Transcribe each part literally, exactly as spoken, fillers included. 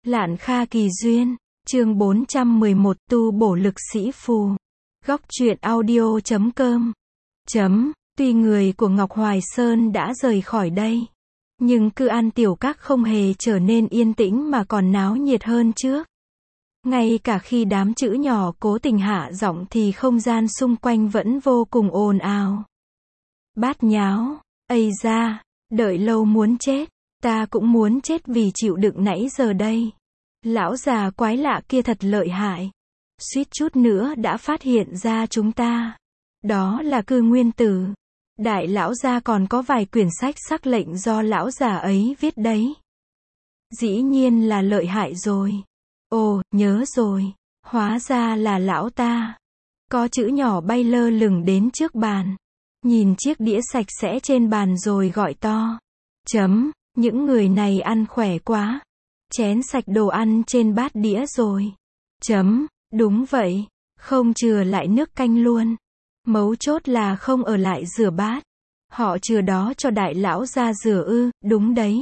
Lạn Kha Kỳ Duyên, chương bốn trăm mười một, tu bổ lực sĩ phù. Góc truyện audio chấm com. Chấm, tuy người của Ngọc Hoài Sơn đã rời khỏi đây, nhưng Cư An Tiểu Các không hề trở nên yên tĩnh mà còn náo nhiệt hơn trước. Ngay cả khi đám chữ nhỏ cố tình hạ giọng thì không gian xung quanh vẫn vô cùng ồn ào. Bát nháo, ây da, đợi lâu muốn chết, ta cũng muốn chết vì chịu đựng nãy giờ đây. Lão già quái lạ kia thật lợi hại. Suýt chút nữa đã phát hiện ra chúng ta. Đó là Cư Nguyên Tử. Đại lão gia còn có vài quyển sách sắc lệnh do lão già ấy viết đấy. Dĩ nhiên là lợi hại rồi. Ồ, nhớ rồi. Hóa ra là lão ta. Có chữ nhỏ bay lơ lửng đến trước bàn. Nhìn chiếc đĩa sạch sẽ trên bàn rồi gọi to. Chấm, những người này ăn khỏe quá. Chén sạch đồ ăn trên bát đĩa rồi. Chấm, đúng vậy. Không chừa lại nước canh luôn. Mấu chốt là không ở lại rửa bát. Họ chừa đó cho đại lão ra rửa ư, đúng đấy.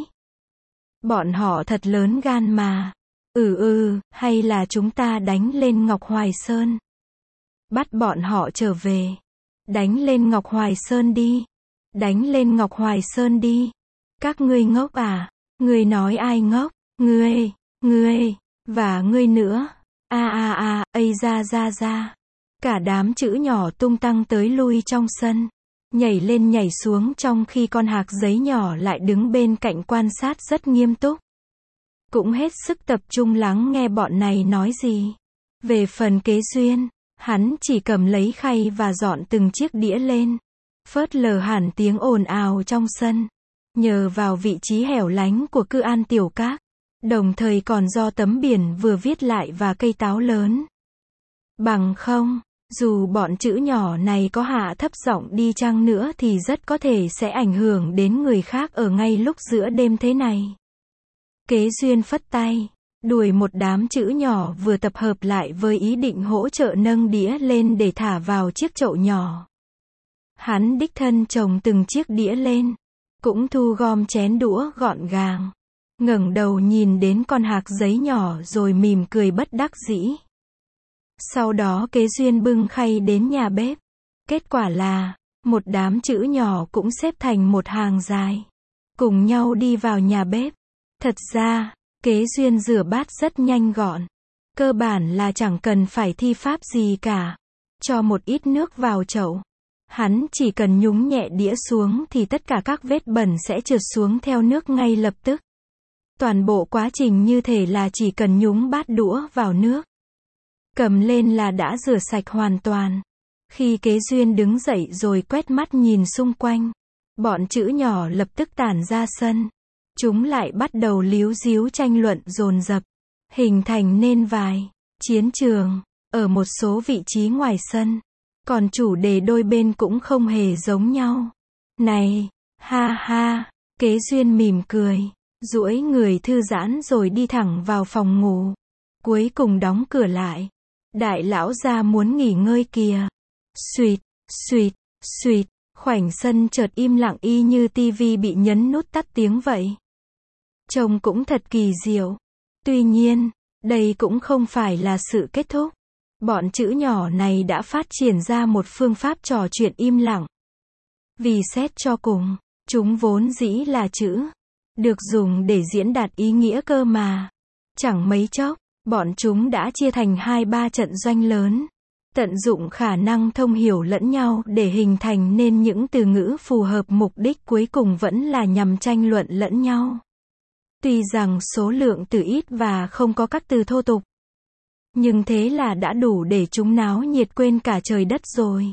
Bọn họ thật lớn gan mà. Ừ ừ, hay là chúng ta đánh lên Ngọc Hoài Sơn. Bắt bọn họ trở về. Đánh lên Ngọc Hoài Sơn đi. Đánh lên Ngọc Hoài Sơn đi. Các ngươi ngốc à? Ngươi nói ai ngốc? Ngươi, ngươi, và ngươi nữa. A a a, ây ra ra ra. Cả đám chữ nhỏ tung tăng tới lui trong sân. Nhảy lên nhảy xuống trong khi con hạc giấy nhỏ lại đứng bên cạnh quan sát rất nghiêm túc. Cũng hết sức tập trung lắng nghe bọn này nói gì. Về phần Kế Duyên, hắn chỉ cầm lấy khay và dọn từng chiếc đĩa lên. Phớt lờ hẳn tiếng ồn ào trong sân. Nhờ vào vị trí hẻo lánh của Cư An Tiểu Các. Đồng thời còn do tấm biển vừa viết lại và cây táo lớn. Bằng không, dù bọn chữ nhỏ này có hạ thấp giọng đi chăng nữa thì rất có thể sẽ ảnh hưởng đến người khác ở ngay lúc giữa đêm thế này. Kế Duyên phất tay, đuổi một đám chữ nhỏ vừa tập hợp lại với ý định hỗ trợ nâng đĩa lên để thả vào chiếc chậu nhỏ. Hắn đích thân chồng từng chiếc đĩa lên, cũng thu gom chén đũa gọn gàng. Ngẩng đầu nhìn đến con hạc giấy nhỏ rồi mỉm cười bất đắc dĩ. Sau đó Kế Duyên bưng khay đến nhà bếp. Kết quả là, một đám chữ nhỏ cũng xếp thành một hàng dài. Cùng nhau đi vào nhà bếp. Thật ra, Kế Duyên rửa bát rất nhanh gọn. Cơ bản là chẳng cần phải thi pháp gì cả. Cho một ít nước vào chậu. Hắn chỉ cần nhúng nhẹ đĩa xuống thì tất cả các vết bẩn sẽ trượt xuống theo nước ngay lập tức. Toàn bộ quá trình như thể là chỉ cần nhúng bát đũa vào nước. Cầm lên là đã rửa sạch hoàn toàn. Khi Kế Duyên đứng dậy rồi quét mắt nhìn xung quanh, bọn chữ nhỏ lập tức tản ra sân. Chúng lại bắt đầu líu díu tranh luận dồn dập, hình thành nên vài chiến trường ở một số vị trí ngoài sân. Còn chủ đề đôi bên cũng không hề giống nhau. Này, ha ha, Kế Duyên mỉm cười, duỗi người thư giãn rồi đi thẳng vào phòng ngủ. Cuối cùng đóng cửa lại. Đại lão gia muốn nghỉ ngơi kìa. Xuỵt, xuỵt, xuỵt, khoảnh sân chợt im lặng y như tivi bị nhấn nút tắt tiếng vậy. Trông cũng thật kỳ diệu. Tuy nhiên, đây cũng không phải là sự kết thúc. Bọn chữ nhỏ này đã phát triển ra một phương pháp trò chuyện im lặng. Vì xét cho cùng, chúng vốn dĩ là chữ, được dùng để diễn đạt ý nghĩa cơ mà. Chẳng mấy chốc, bọn chúng đã chia thành hai ba trận doanh lớn. Tận dụng khả năng thông hiểu lẫn nhau để hình thành nên những từ ngữ phù hợp, mục đích cuối cùng vẫn là nhằm tranh luận lẫn nhau. Tuy rằng số lượng từ ít và không có các từ thô tục. Nhưng thế là đã đủ để chúng náo nhiệt quên cả trời đất rồi.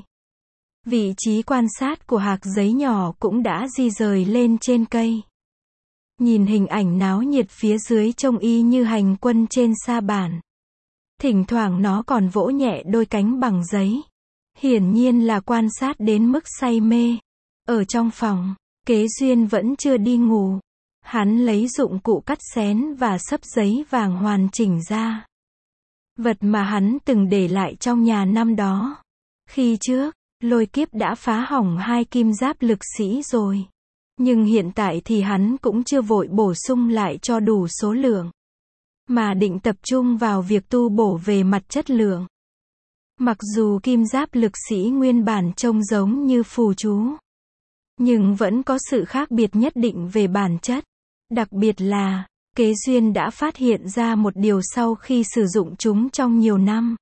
Vị trí quan sát của hạc giấy nhỏ cũng đã di rời lên trên cây. Nhìn hình ảnh náo nhiệt phía dưới trông y như hành quân trên sa bản. Thỉnh thoảng nó còn vỗ nhẹ đôi cánh bằng giấy. Hiển nhiên là quan sát đến mức say mê. Ở trong phòng, Kế Duyên vẫn chưa đi ngủ. Hắn lấy dụng cụ cắt xén và xấp giấy vàng hoàn chỉnh ra. Vật mà hắn từng để lại trong nhà năm đó. Khi trước, Lôi Kiếp đã phá hỏng hai kim giáp lực sĩ rồi. Nhưng hiện tại thì hắn cũng chưa vội bổ sung lại cho đủ số lượng. mà định tập trung vào việc tu bổ về mặt chất lượng. Mặc dù kim giáp lực sĩ nguyên bản trông giống như phù chú, nhưng vẫn có sự khác biệt nhất định về bản chất. Đặc biệt là, Kế Duyên đã phát hiện ra một điều sau khi sử dụng chúng trong nhiều năm.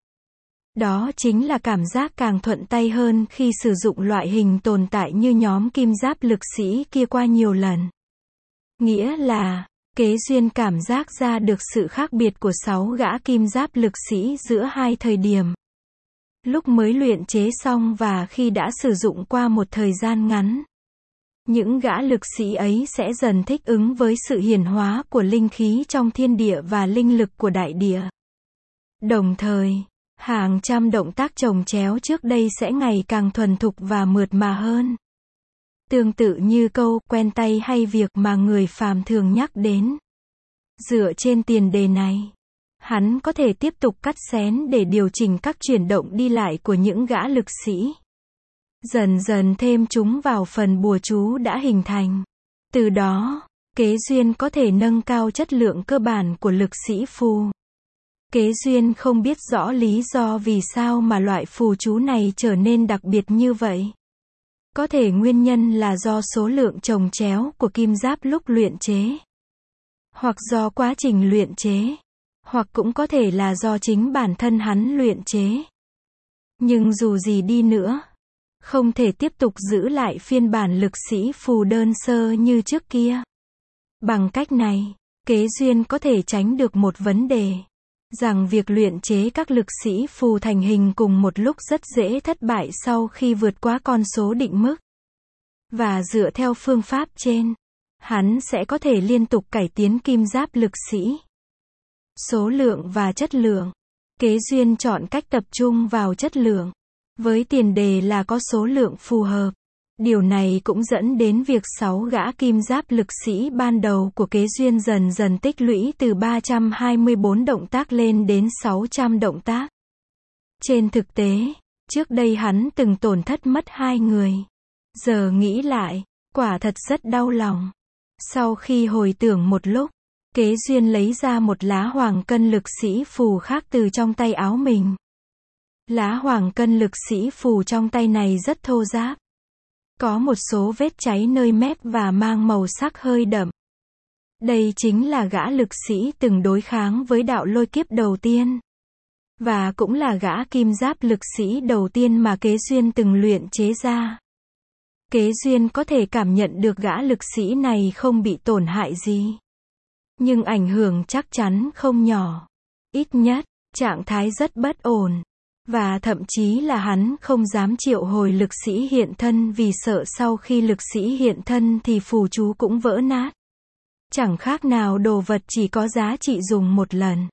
Đó chính là cảm giác càng thuận tay hơn khi sử dụng loại hình tồn tại như nhóm kim giáp lực sĩ kia qua nhiều lần. Nghĩa là, Kế Duyên cảm giác ra được sự khác biệt của sáu gã kim giáp lực sĩ giữa hai thời điểm. Lúc mới luyện chế xong và khi đã sử dụng qua một thời gian ngắn. Những gã lực sĩ ấy sẽ dần thích ứng với sự hiển hóa của linh khí trong thiên địa và linh lực của đại địa. Đồng thời, hàng trăm động tác chồng chéo trước đây sẽ ngày càng thuần thục và mượt mà hơn. Tương tự như câu quen tay hay việc mà người phàm thường nhắc đến. Dựa trên tiền đề này, hắn có thể tiếp tục cắt xén để điều chỉnh các chuyển động đi lại của những gã lực sĩ. Dần dần thêm chúng vào phần bùa chú đã hình thành. Từ đó, Kế Duyên có thể nâng cao chất lượng cơ bản của lực sĩ phù. Kế Duyên không biết rõ lý do vì sao mà loại phù chú này trở nên đặc biệt như vậy. Có thể nguyên nhân là do số lượng chồng chéo của kim giáp lúc luyện chế. Hoặc do quá trình luyện chế. Hoặc cũng có thể là do chính bản thân hắn luyện chế. Nhưng dù gì đi nữa, không thể tiếp tục giữ lại phiên bản lực sĩ phù đơn sơ như trước kia. Bằng cách này, Kế Duyên có thể tránh được một vấn đề. Rằng việc luyện chế các lực sĩ phù thành hình cùng một lúc rất dễ thất bại sau khi vượt quá con số định mức. Và dựa theo phương pháp trên, hắn sẽ có thể liên tục cải tiến kim giáp lực sĩ. Số lượng và chất lượng. Kế Duyên chọn cách tập trung vào chất lượng, với tiền đề là có số lượng phù hợp. Điều này cũng dẫn đến việc sáu gã kim giáp lực sĩ ban đầu của Kế Duyên dần dần tích lũy từ ba trăm hai mươi bốn động tác lên đến sáu trăm động tác. Trên thực tế, trước đây hắn từng tổn thất mất hai người. Giờ nghĩ lại, quả thật rất đau lòng. Sau khi hồi tưởng một lúc, Kế Duyên lấy ra một lá hoàng cân lực sĩ phù khác từ trong tay áo mình. Lá hoàng cân lực sĩ phù trong tay này rất thô ráp. Có một số vết cháy nơi mép và mang màu sắc hơi đậm. Đây chính là gã lực sĩ từng đối kháng với đạo lôi kiếp đầu tiên. Và cũng là gã kim giáp lực sĩ đầu tiên mà Kế Duyên từng luyện chế ra. Kế Duyên có thể cảm nhận được gã lực sĩ này không bị tổn hại gì. Nhưng ảnh hưởng chắc chắn không nhỏ. Ít nhất, trạng thái rất bất ổn. Và thậm chí là hắn không dám triệu hồi lực sĩ hiện thân vì sợ sau khi lực sĩ hiện thân thì phù chú cũng vỡ nát. Chẳng khác nào đồ vật chỉ có giá trị dùng một lần.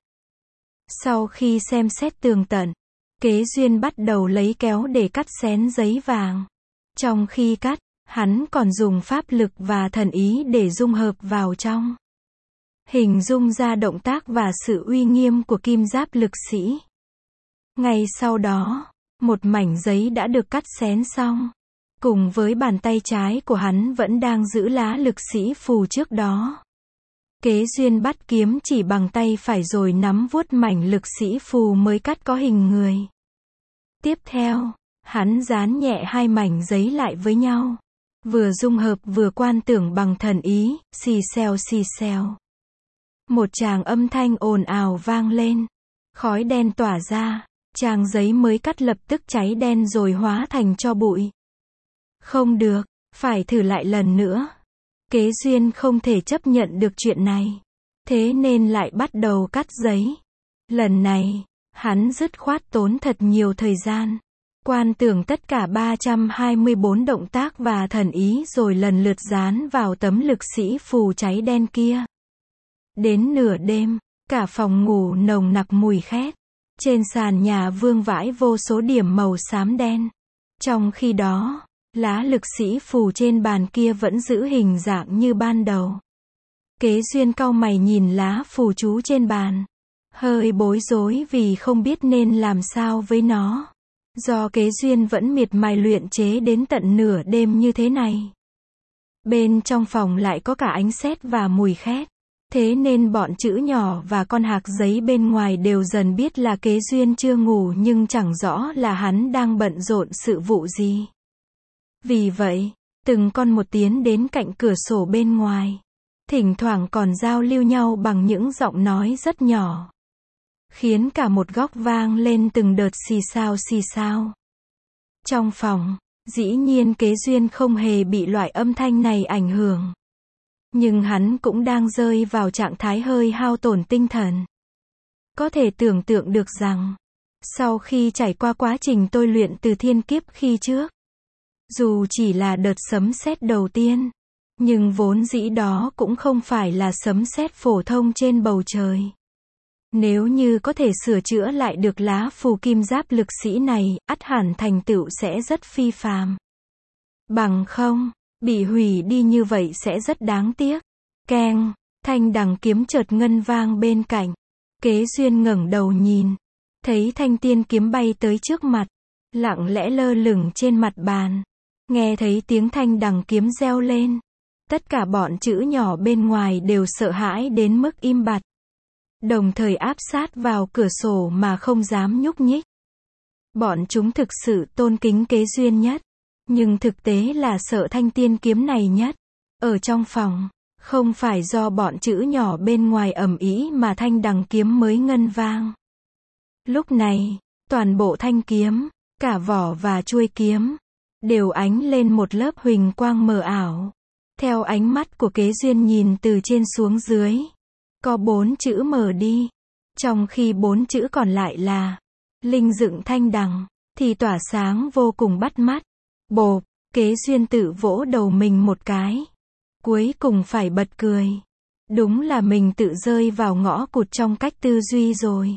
Sau khi xem xét tường tận, Kế Duyên bắt đầu lấy kéo để cắt xén giấy vàng. Trong khi cắt, hắn còn dùng pháp lực và thần ý để dung hợp vào trong. Hình dung ra động tác và sự uy nghiêm của kim giáp lực sĩ. Ngay sau đó, một mảnh giấy đã được cắt xén xong. Cùng với bàn tay trái của hắn vẫn đang giữ lá lực sĩ phù trước đó. Kế Duyên bắt kiếm chỉ bằng tay phải rồi nắm vuốt mảnh lực sĩ phù mới cắt có hình người. Tiếp theo, hắn dán nhẹ hai mảnh giấy lại với nhau. Vừa dung hợp vừa quan tưởng bằng thần ý, xì xèo xì xèo. Một tràng âm thanh ồn ào vang lên. Khói đen tỏa ra. Trang giấy mới cắt lập tức cháy đen rồi hóa thành tro bụi. Không được, phải thử lại lần nữa. Kế Duyên không thể chấp nhận được chuyện này. Thế nên lại bắt đầu cắt giấy. Lần này, hắn dứt khoát tốn thật nhiều thời gian. Quan tưởng tất cả ba trăm hai mươi bốn động tác và thần ý rồi lần lượt dán vào tấm lực sĩ phù cháy đen kia. Đến nửa đêm, cả phòng ngủ nồng nặc mùi khét. Trên sàn nhà vương vãi vô số điểm màu xám đen. Trong khi đó, lá lực sĩ phù trên bàn kia vẫn giữ hình dạng như ban đầu. Kế Duyên cau mày nhìn lá phù chú trên bàn. Hơi bối rối vì không biết nên làm sao với nó. Do Kế Duyên vẫn miệt mài luyện chế đến tận nửa đêm như thế này. Bên trong phòng lại có cả ánh sét và mùi khét. Thế nên bọn chữ nhỏ và con hạc giấy bên ngoài đều dần biết là Kế Duyên chưa ngủ nhưng chẳng rõ là hắn đang bận rộn sự vụ gì. Vì vậy, từng con một tiến đến cạnh cửa sổ bên ngoài. Thỉnh thoảng còn giao lưu nhau bằng những giọng nói rất nhỏ. Khiến cả một góc vang lên từng đợt xì xào xì xào. Trong phòng, dĩ nhiên Kế Duyên không hề bị loại âm thanh này ảnh hưởng. Nhưng hắn cũng đang rơi vào trạng thái hơi hao tổn tinh thần. Có thể tưởng tượng được rằng, sau khi trải qua quá trình tôi luyện từ thiên kiếp khi trước, dù chỉ là đợt sấm sét đầu tiên, nhưng vốn dĩ đó cũng không phải là sấm sét phổ thông trên bầu trời. Nếu như có thể sửa chữa lại được lá phù kim giáp lực sĩ này, ắt hẳn thành tựu sẽ rất phi phàm. Bằng không, bị hủy đi như vậy sẽ rất đáng tiếc. Keng, thanh đằng kiếm chợt ngân vang bên cạnh. Kế Duyên ngẩng đầu nhìn, thấy thanh tiên kiếm bay tới trước mặt, lặng lẽ lơ lửng trên mặt bàn. Nghe thấy tiếng thanh đằng kiếm reo lên, tất cả bọn chữ nhỏ bên ngoài đều sợ hãi đến mức im bặt, đồng thời áp sát vào cửa sổ mà không dám nhúc nhích. Bọn chúng thực sự tôn kính Kế Duyên nhất, nhưng thực tế là sợ thanh tiên kiếm này nhất. Ở trong phòng, không phải do bọn chữ nhỏ bên ngoài ầm ĩ mà thanh đằng kiếm mới ngân vang. Lúc này, toàn bộ thanh kiếm, cả vỏ và chuôi kiếm, đều ánh lên một lớp huỳnh quang mờ ảo. Theo ánh mắt của Kế Duyên nhìn từ trên xuống dưới, có bốn chữ mờ đi, trong khi bốn chữ còn lại là linh dựng thanh đằng, thì tỏa sáng vô cùng bắt mắt. Bộp, Kế Duyên tự vỗ đầu mình một cái. Cuối cùng phải bật cười. Đúng là mình tự rơi vào ngõ cụt trong cách tư duy rồi.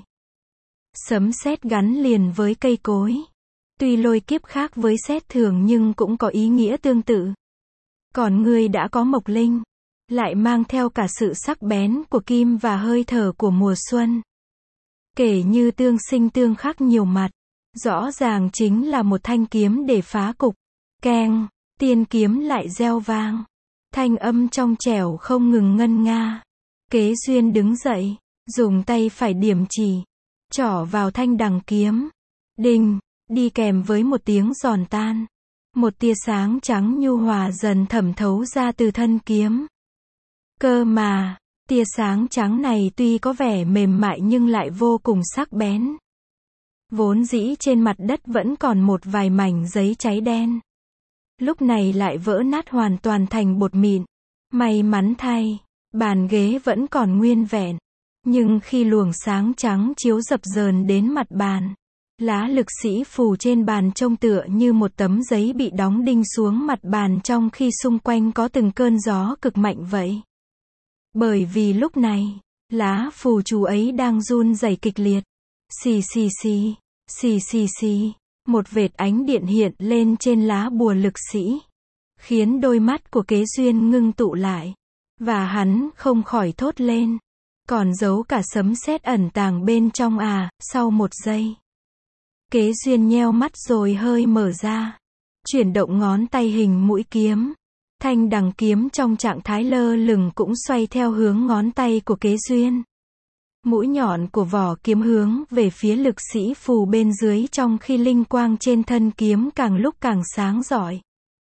Sấm sét gắn liền với cây cối. Tuy lôi kiếp khác với sét thường nhưng cũng có ý nghĩa tương tự. Còn ngươi đã có mộc linh, lại mang theo cả sự sắc bén của kim và hơi thở của mùa xuân. Kể như tương sinh tương khắc nhiều mặt, rõ ràng chính là một thanh kiếm để phá cục. Keng, tiên kiếm lại reo vang. Thanh âm trong trẻo không ngừng ngân nga. Kế Duyên đứng dậy, dùng tay phải điểm chỉ, trỏ vào thanh đằng kiếm. Đinh, đi kèm với một tiếng giòn tan. Một tia sáng trắng nhu hòa dần thẩm thấu ra từ thân kiếm. Cơ mà, tia sáng trắng này tuy có vẻ mềm mại nhưng lại vô cùng sắc bén. Vốn dĩ trên mặt đất vẫn còn một vài mảnh giấy cháy đen. Lúc này lại vỡ nát hoàn toàn thành bột mịn. May mắn thay, bàn ghế vẫn còn nguyên vẹn. Nhưng khi luồng sáng trắng chiếu dập dờn đến mặt bàn, lá lực sĩ phù trên bàn trông tựa như một tấm giấy bị đóng đinh xuống mặt bàn trong khi xung quanh có từng cơn gió cực mạnh vậy. Bởi vì lúc này, lá phù chú ấy đang run rẩy kịch liệt. Xì xì xì, xì xì xì. Một vệt ánh điện hiện lên trên lá bùa lực sĩ, khiến đôi mắt của Kế Duyên ngưng tụ lại, và hắn không khỏi thốt lên, còn giấu cả sấm sét ẩn tàng bên trong à. Sau một giây, Kế Duyên nheo mắt rồi hơi mở ra, chuyển động ngón tay hình mũi kiếm. Thanh đằng kiếm trong trạng thái lơ lửng cũng xoay theo hướng ngón tay của Kế Duyên. Mũi nhọn của vỏ kiếm hướng về phía lực sĩ phù bên dưới trong khi linh quang trên thân kiếm càng lúc càng sáng rọi.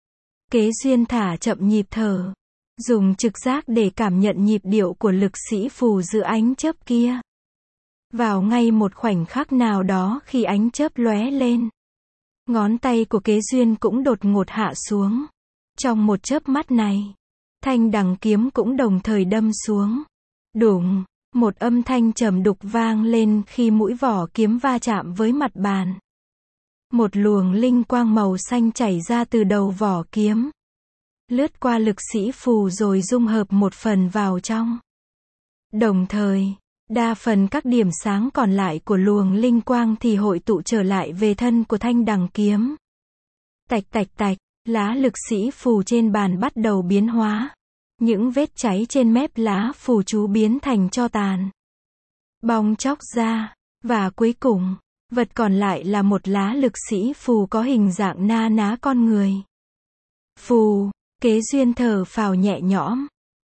Kế Duyên thả chậm nhịp thở, dùng trực giác để cảm nhận nhịp điệu của lực sĩ phù giữa ánh chớp kia. Vào ngay một khoảnh khắc nào đó khi ánh chớp lóe lên, ngón tay của Kế Duyên cũng đột ngột hạ xuống. Trong một chớp mắt này, thanh đằng kiếm cũng đồng thời đâm xuống. Đùng, một âm thanh trầm đục vang lên khi mũi vỏ kiếm va chạm với mặt bàn. Một luồng linh quang màu xanh chảy ra từ đầu vỏ kiếm, lướt qua lực sĩ phù rồi dung hợp một phần vào trong. Đồng thời, đa phần các điểm sáng còn lại của luồng linh quang thì hội tụ trở lại về thân của thanh đằng kiếm. Tạch tạch tạch, lá lực sĩ phù trên bàn bắt đầu biến hóa. Những vết cháy trên mép lá phù chú biến thành tro tàn, bong chóc ra, và cuối cùng, vật còn lại là một lá lực sĩ phù có hình dạng na ná con người. Phù, Kế Duyên thở phào nhẹ nhõm,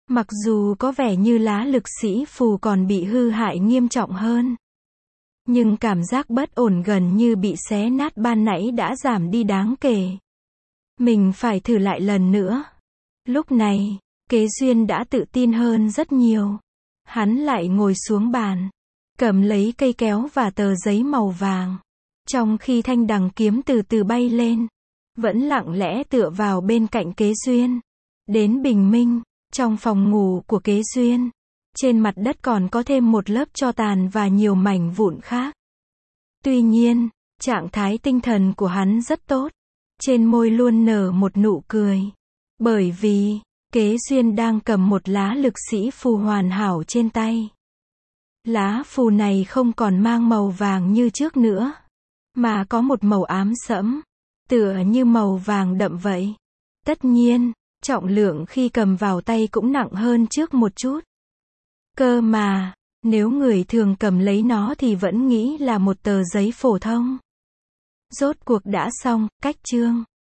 Mặc dù có vẻ như lá lực sĩ phù còn bị hư hại nghiêm trọng hơn, nhưng cảm giác bất ổn gần như bị xé nát ban nãy đã giảm đi đáng kể. Mình phải thử lại lần nữa. Lúc này, Kế Duyên đã tự tin hơn rất nhiều. Hắn lại ngồi xuống bàn, cầm lấy cây kéo và tờ giấy màu vàng. Trong khi thanh đằng kiếm từ từ bay lên, vẫn lặng lẽ tựa vào bên cạnh Kế Duyên. Đến bình minh, trong phòng ngủ của Kế Duyên, trên mặt đất còn có thêm một lớp tro tàn và nhiều mảnh vụn khác. Tuy nhiên, trạng thái tinh thần của hắn rất tốt. Trên môi luôn nở một nụ cười. Bởi vì, Kế Duyên đang cầm một lá lực sĩ phù hoàn hảo trên tay. Lá phù này không còn mang màu vàng như trước nữa, mà có một màu ám sẫm, tựa như màu vàng đậm vậy. Tất nhiên, trọng lượng khi cầm vào tay cũng nặng hơn trước một chút. Cơ mà, nếu người thường cầm lấy nó thì vẫn nghĩ là một tờ giấy phổ thông. Rốt cuộc đã xong, cách chương.